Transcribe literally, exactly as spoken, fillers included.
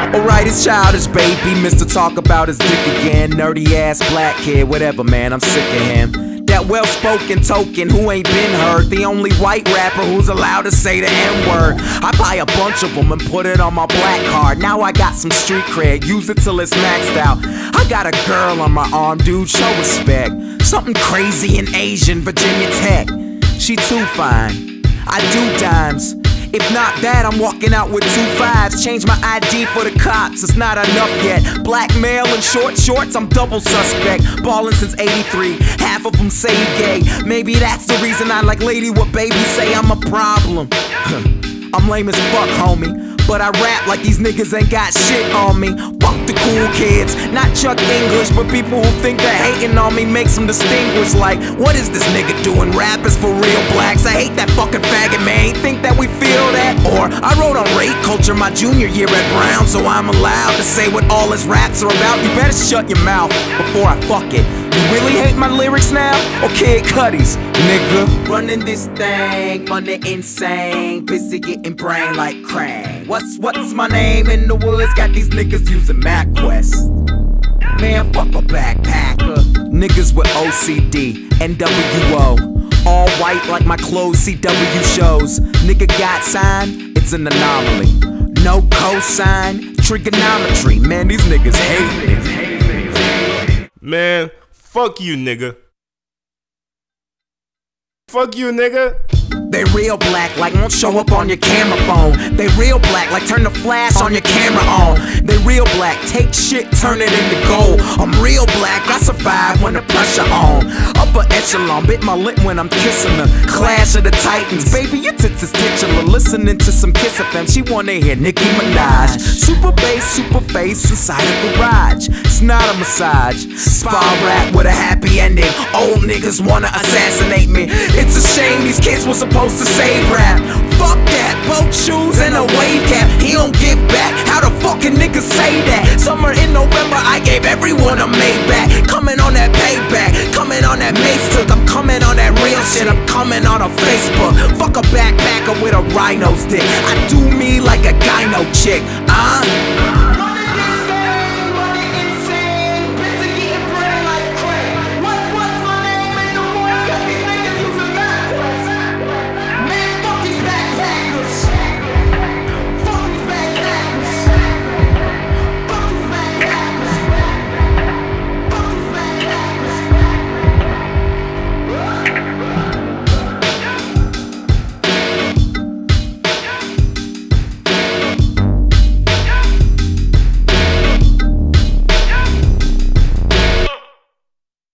Alright, it's childish, baby. Mister Talk about his dick again. Nerdy ass black kid, whatever, man, I'm sick of him. That well-spoken token who ain't been heard. The only white rapper who's allowed to say the N-word. I buy a bunch of them and put it on my black card. Now I got some street cred, use it till it's maxed out. I got a girl on my arm, dude, show respect. Something crazy in Asian, Virginia Tech. She too fine, I do dimes. If not that, I'm walking out with two fives. Change my I D for the cops, it's not enough yet. Black male in short shorts, I'm double suspect. Ballin' since eighty-three, half of them say gay. Maybe that's the reason I like lady what baby say I'm a problem. I'm lame as fuck, homie, but I rap like these niggas ain't got shit on me. Fuck the cool kids, not Chuck English, but people who think that hating on me makes them distinguished. Like, what is this nigga doing? Rap is for real blacks. I hate that fucking faggot, man. Think that we feel that? Or I wrote on rape culture my junior year at Brown, so I'm allowed to say what all his raps are about. You better shut your mouth before I fuck it. You really hate my lyrics now? Or Kid Cudi's, nigga? Running this thing, money insane, busy getting brain like Krang. What's what's my name in the woods? Got these niggas using MapQuest. Man, fuck a backpacker. Niggas with O C D, N W O, all white like my clothes C W shows. Nigga got signed, it's an anomaly. No cosign, trigonometry. Man, these niggas hate me. Man, fuck you, nigga. Fuck you, nigga. They real black like won't show up on your camera phone. They real black like turn the flash on your camera on. They real black, take shit, turn it into gold. I'm real black, I survive when the pressure on. Upper echelon, bit my lip when I'm kissing her. Clash of the Titans, baby your tits is titular. Listening to some Kiss F M, she wanna hear Nicki Minaj. Super bass, super face inside a garage. It's not a massage, spa rap with a happy ending. Old niggas wanna assassinate me. It's a shame these kids were supposed to save rap. Fuck that, boat shoes and a wave cap. He don't give back, how the fucking niggas say that? Summer in November, I gave everyone a Maybach. Coming on that payback, coming on that Mace took. I'm coming on that real shit, I'm coming on a Facebook. Fuck a backpacker with a rhino's dick. I do me like a gyno chick, uh